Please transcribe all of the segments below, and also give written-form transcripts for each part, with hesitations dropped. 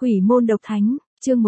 Quỷ môn độc thánh, chương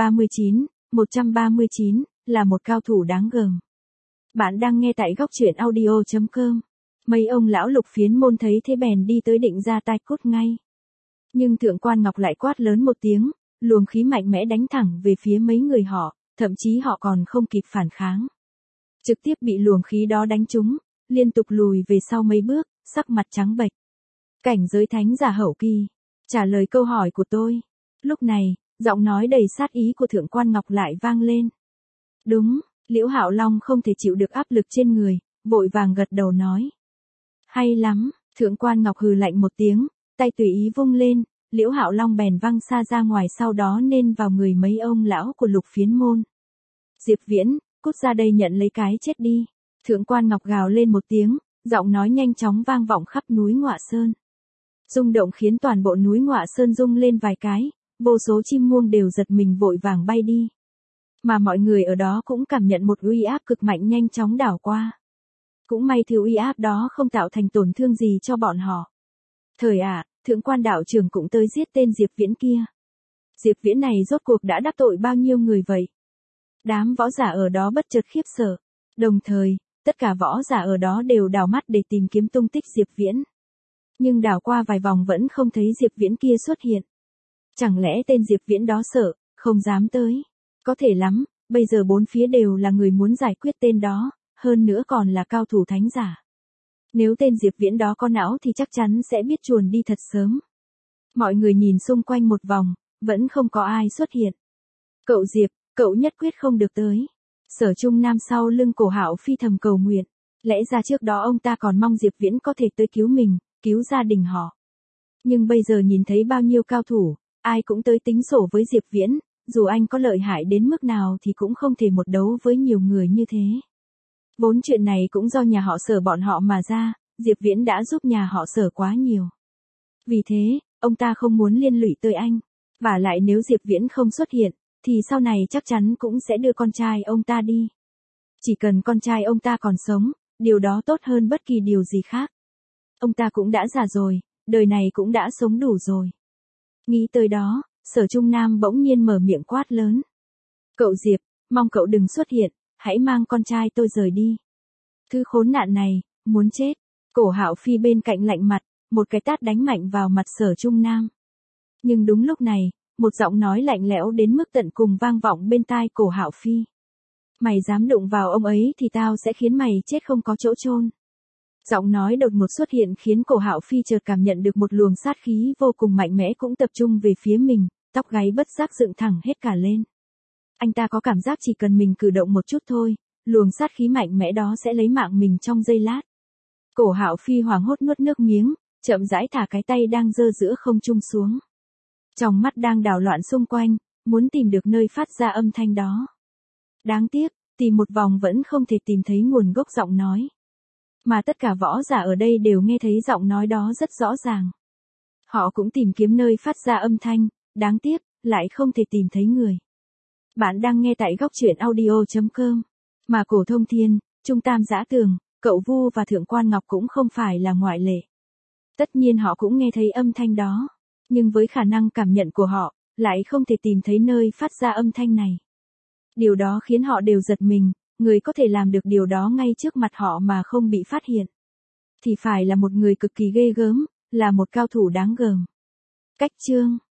139, là một cao thủ đáng gờm. Bạn đang nghe tại góc truyện audio.com. Mấy ông lão Lục Phiến môn thấy thế bèn đi tới định ra tay cốt ngay. Nhưng Thượng Quan Ngọc lại quát lớn một tiếng, luồng khí mạnh mẽ đánh thẳng về phía mấy người họ, thậm chí họ còn không kịp phản kháng. Trực tiếp bị luồng khí đó đánh trúng, liên tục lùi về sau mấy bước, sắc mặt trắng bệch. Cảnh giới thánh giả hậu kỳ, trả lời câu hỏi của tôi. Lúc này, giọng nói đầy sát ý của Thượng Quan Ngọc lại vang lên. Đúng, Liễu Hạo Long không thể chịu được áp lực trên người, vội vàng gật đầu nói. Hay lắm, Thượng Quan Ngọc hừ lạnh một tiếng, tay tùy ý vung lên, Liễu Hạo Long bèn văng xa ra ngoài, sau đó nên vào người mấy ông lão của Lục Phiến môn. Diệp Viễn, cút ra đây nhận lấy cái chết đi. Thượng Quan Ngọc gào lên một tiếng, giọng nói nhanh chóng vang vọng khắp núi Ngọa Sơn. Rung động khiến toàn bộ núi Ngọa Sơn rung lên vài cái, vô số chim muông đều giật mình vội vàng bay đi. Mà mọi người ở đó cũng cảm nhận một uy áp cực mạnh nhanh chóng đảo qua. Cũng may thứ uy áp đó không tạo thành tổn thương gì cho bọn họ. Thượng quan đạo trưởng cũng tới giết tên Diệp Viễn kia. Diệp Viễn này rốt cuộc đã đắc tội bao nhiêu người vậy? Đám võ giả ở đó bất chợt khiếp sợ. Đồng thời, tất cả võ giả ở đó đều đảo mắt để tìm kiếm tung tích Diệp Viễn. Nhưng đảo qua vài vòng vẫn không thấy Diệp Viễn kia xuất hiện. Chẳng lẽ tên Diệp Viễn đó sợ, không dám tới? Có thể lắm, bây giờ bốn phía đều là người muốn giải quyết tên đó, hơn nữa còn là cao thủ thánh giả. Nếu tên Diệp Viễn đó có não thì chắc chắn sẽ biết chuồn đi thật sớm. Mọi người nhìn xung quanh một vòng, vẫn không có ai xuất hiện. Cậu Diệp, cậu nhất quyết không được tới. Sở Trung Nam sau lưng Cổ Hạo Phi thầm cầu nguyện. Lẽ ra trước đó ông ta còn mong Diệp Viễn có thể tới cứu mình, cứu gia đình họ. Nhưng bây giờ nhìn thấy bao nhiêu cao thủ, ai cũng tới tính sổ với Diệp Viễn, dù anh có lợi hại đến mức nào thì cũng không thể một đấu với nhiều người như thế. Vốn chuyện này cũng do nhà họ Sở bọn họ mà ra, Diệp Viễn đã giúp nhà họ Sở quá nhiều. Vì thế, ông ta không muốn liên lụy tới anh. Vả lại nếu Diệp Viễn không xuất hiện, thì sau này chắc chắn cũng sẽ đưa con trai ông ta đi. Chỉ cần con trai ông ta còn sống, điều đó tốt hơn bất kỳ điều gì khác. Ông ta cũng đã già rồi, đời này cũng đã sống đủ rồi. Nghĩ tới đó, Sở Trung Nam bỗng nhiên mở miệng quát lớn. Cậu Diệp, mong cậu đừng xuất hiện, hãy mang con trai tôi rời đi. Thứ khốn nạn này, muốn chết. Cổ Hạo Phi bên cạnh lạnh mặt, một cái tát đánh mạnh vào mặt Sở Trung Nam. Nhưng đúng lúc này, một giọng nói lạnh lẽo đến mức tận cùng vang vọng bên tai Cổ Hạo Phi. Mày dám đụng vào ông ấy thì tao sẽ khiến mày chết không có chỗ chôn. Giọng nói đột ngột xuất hiện khiến Cổ Hạo Phi chợt cảm nhận được một luồng sát khí vô cùng mạnh mẽ cũng tập trung về phía mình, tóc gáy bất giác dựng thẳng hết cả lên. Anh ta có cảm giác chỉ cần mình cử động một chút thôi, luồng sát khí mạnh mẽ đó sẽ lấy mạng mình trong giây lát. Cổ Hạo Phi hoảng hốt nuốt nước miếng, chậm rãi thả cái tay đang giơ giữa không trung xuống. Trong mắt đang đảo loạn xung quanh, muốn tìm được nơi phát ra âm thanh đó. Đáng tiếc, tìm một vòng vẫn không thể tìm thấy nguồn gốc giọng nói. Mà tất cả võ giả ở đây đều nghe thấy giọng nói đó rất rõ ràng. Họ cũng tìm kiếm nơi phát ra âm thanh, đáng tiếc, lại không thể tìm thấy người. Bạn đang nghe tại góc truyện audio.com. Mà Cổ Thông Thiên, Trung Tam Giã Tường, Cậu Vu và Thượng Quan Ngọc cũng không phải là ngoại lệ. Tất nhiên họ cũng nghe thấy âm thanh đó. Nhưng với khả năng cảm nhận của họ, lại không thể tìm thấy nơi phát ra âm thanh này. Điều đó khiến họ đều giật mình, người có thể làm được điều đó ngay trước mặt họ mà không bị phát hiện. Thì phải là một người cực kỳ ghê gớm, là một cao thủ đáng gờm. Cách chương